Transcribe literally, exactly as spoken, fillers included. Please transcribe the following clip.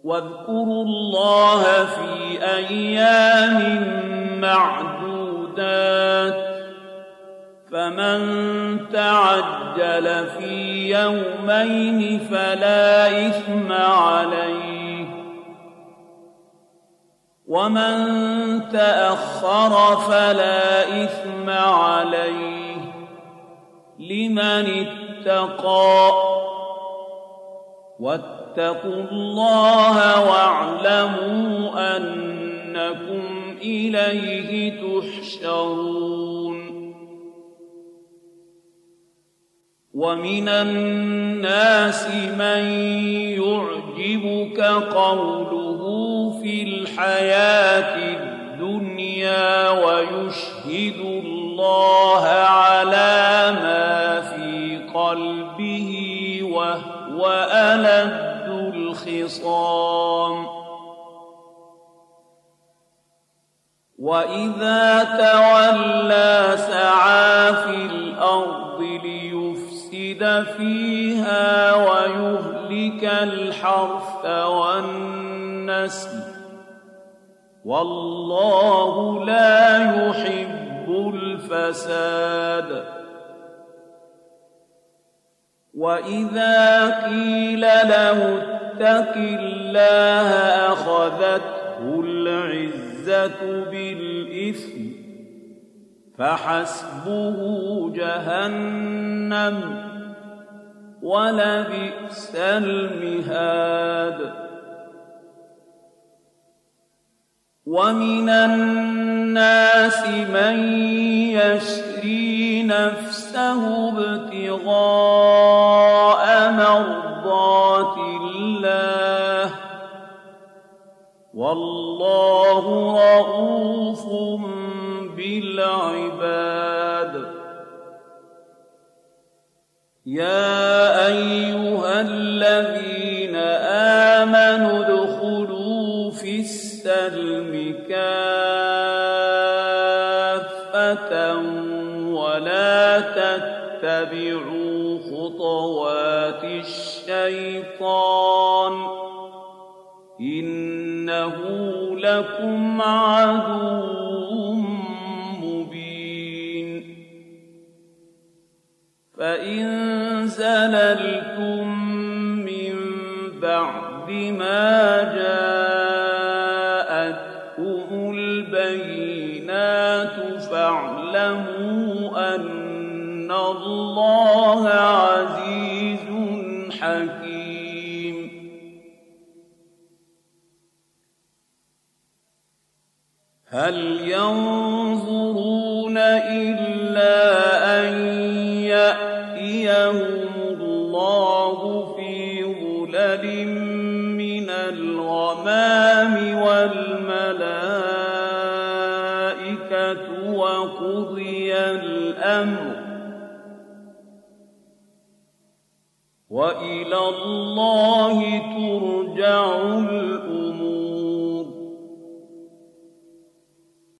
واذكروا الله في أيام معدودات فمن تعجل في يومين فلا إثم عليه ومن تأخر فلا إثم عليه لمن اتقى واتقوا الله واعلموا أنكم إليه تحشرون ومن الناس من يعجبك قوله في الحياة الدنيا ويشهد الله على ما في قلبه وهو ألد الخصام وإذا تولى سعى في الأرض ليفسد فيها ويهلك الحرث والنسل والله لا يحب الفساد وإذا قيل له اتق الله أخذته العزة بالإثم فحسبه جهنم ولبئس المهاد ومن الناس من يشري نفسه ابتغاء مرضات الله والله رءوف بالعباد يا أيها الذين آمنوا ادخلوا في السلم كافة ولا تتبعوا خطوات الشيطان إنه لكم عدو مبين فإن زللتم من بعد ما جاءتكم البينات فاعلموا أن الله عزيز حكيم هل ينظرون إلا أن يأتيهم الله في ظلل من الغمام والملائكة وقضي الأمر وإلى الله ترجع الأمور